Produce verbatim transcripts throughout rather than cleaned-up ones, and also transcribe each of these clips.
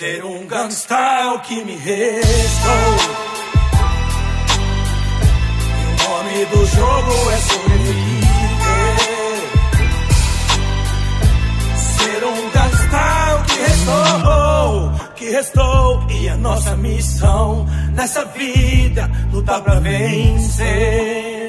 Ser um gangsta é o que me restou. E o nome do jogo é sobreviver. Ser um gangsta é o que restou, que restou. E a nossa missão nessa vida, lutar pra vencer.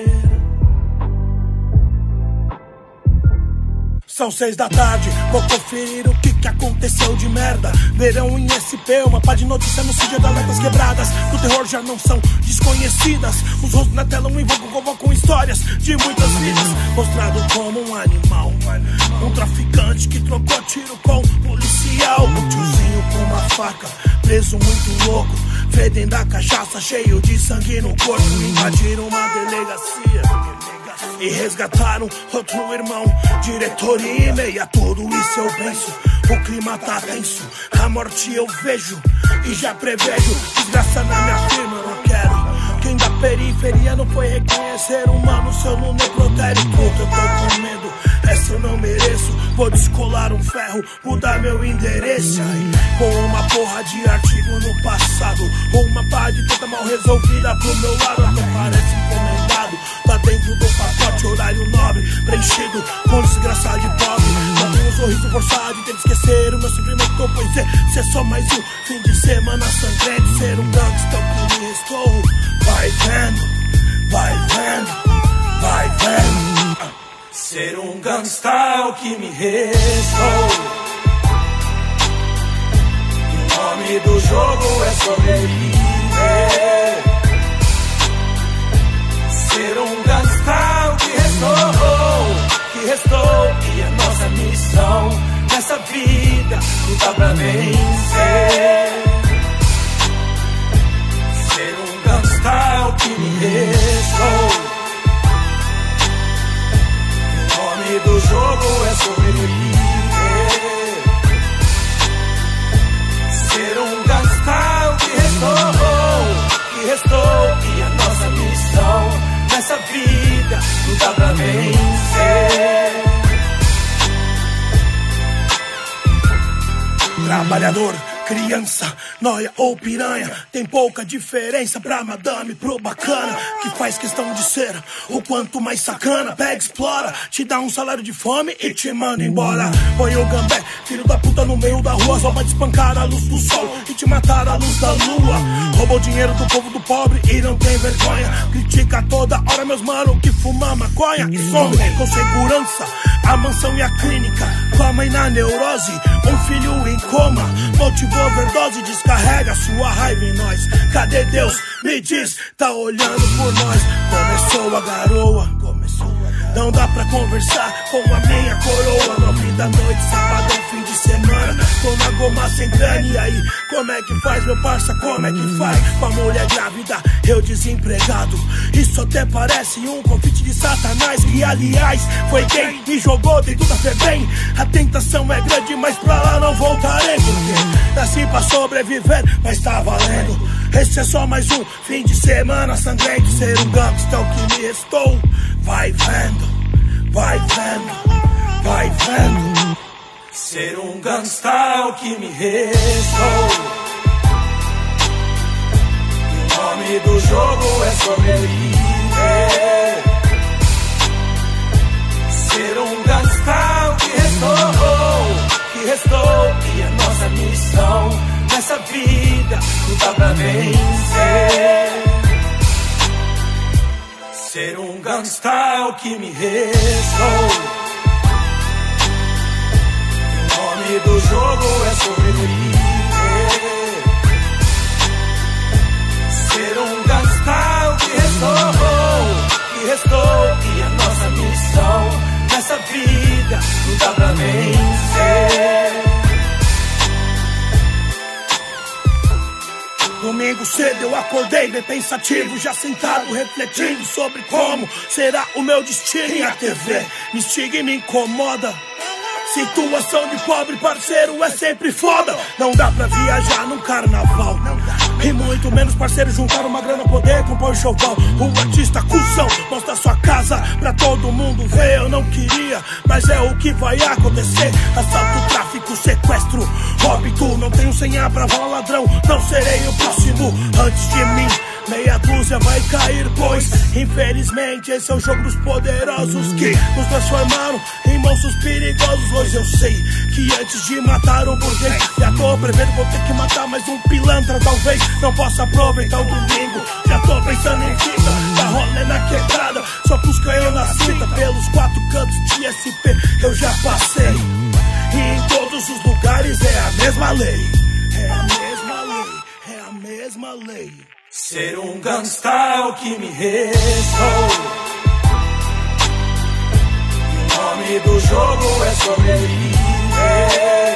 São seis da tarde, vou conferir o que, que aconteceu de merda. Verão em S P, uma pá de notícia no sítio das letras quebradas. Do terror já não são desconhecidas. Os rostos na tela um invocam, convocam histórias de muitas vidas. Mostrado como um animal, um traficante que trocou tiro com um policial. Um tiozinho com uma faca, preso muito louco, fedendo da cachaça, cheio de sangue no corpo. Invadiram uma delegacia e resgataram outro irmão. Diretoria e meia, tudo isso eu penso. O clima tá tenso, a morte eu vejo e já prevejo desgraça na minha firma, eu não quero. Quem da periferia não foi reconhecer humano, se eu não necrotério tudo, eu tô com medo. Essa eu não mereço, vou descolar um ferro, mudar meu endereço. Com uma porra de artigo no passado, ou uma pá de teta mal resolvida pro meu lado. Até parece encomendado, tá dentro do pacote, horário nobre, preenchido com desgraça de pobre. Só tenho um sorriso forçado e tento esquecer o meu sofrimento, pois é, se é só mais um fim de semana sangrento. Ser um gangsta que me restou. Vai vendo, vai vendo, vai vendo. Ser um gangsta é o que me restou. E o nome do jogo é sobreviver. Ser um gangsta é o que restou, que restou. E a nossa missão nessa vida, lutar pra vencer. Ser um gangsta é o que me restou. O nome do jogo é sobreviver. Ser um gangsta é o que restou, que restou. E a nossa missão nessa vida, lutar pra vencer. Trabalhador, criança, nóia ou piranha, tem pouca diferença pra madame, pro bacana, que faz questão de ser o quanto mais sacana. Pega, explora, te dá um salário de fome e te manda embora. Põe o gambé, filho da puta no meio da rua, só pra te espancar a luz do sol e te matar a luz da lua. Roubou dinheiro do povo do pobre e não tem vergonha. Critica toda hora meus mano que fuma maconha. E some com segurança a mansão e a clínica, com a mãe na neurose, um filho em coma. Motivou overdose, descarrega sua raiva em nós. Cadê Deus? Me diz, tá olhando por nós. Começou a garoa, começou a garoa. Não dá pra conversar com a minha coroa. Nove da noite, sabadão, fim de semana, tô na goma sem grana. E aí, como é que faz, meu parça? Como é que faz? Com a mulher grávida, eu desempregado. Isso até parece um convite de Satanás, que aliás foi quem me jogou dentro da FEBEM. A tentação é grande, mas pra lá não voltarei, porque nasci pra sobreviver, mas tá valendo. Esse é só mais um fim de semana sangrento. Ser um gangsta é o que me restou. Vai vendo, vai vendo, vai vendo. Ser um gangsta é o que me restou. E o nome do jogo é sobreviver. Ser um gangsta é o que restou, que restou. E a nossa missão nessa vida, lutar pra vencer. Ser um gangsta é o que me restou. E o nome do jogo é sobreviver. Ser um gangsta é o que restou, que restou. E a nossa missão nessa vida, lutar pra vencer. Domingo cedo eu acordei bem pensativo, já sentado refletindo sobre como será o meu destino. E a T V me instiga e me incomoda. Situação de pobre, parceiro, é sempre foda. Não dá pra viajar num carnaval, E muito menos parceiro juntar uma grana, poder compor o showball. O artista cuzão mostra sua casa pra todo mundo ver. Eu não queria, mas é o que vai acontecer. Assalto, tráfico, sequestro, óbito. Não tenho senha pra vala ladrão, não serei o próximo antes de mim. Meia dúzia vai cair, pois infelizmente esse é o jogo dos poderosos que nos transformaram em monstros perigosos. Hoje eu sei que antes de matar o burguês, já tô prevendo, vou ter que matar mais um pilantra. Talvez não possa aproveitar o domingo, já tô pensando em fita, tá rolê na quebrada, só com os canhões na cinta. Pelos quatro cantos de S P eu já passei, e em todos os lugares é a mesma lei. É a mesma lei, é a mesma lei. Ser um gangsta é o que me restou, e o nome do jogo é sobreviver.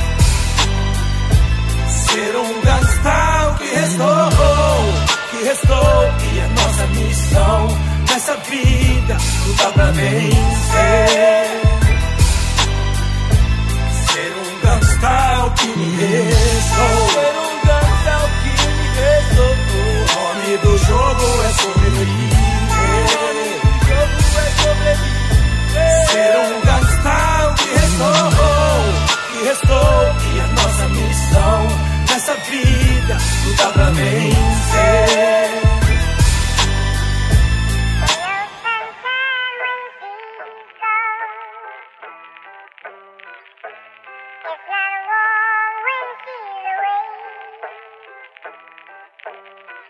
Ser um gangsta é o que restou, que restou, e a nossa missão nessa vida lutar pra vencer. Ser um gangsta é o que me restou, ser um gangsta é o que me restou. O nome do jogo é sobreviver. Ser um gangsta é o que restou, que restou, e a nossa missão nessa vida lutar pra vencer. It's not a long way to see the way.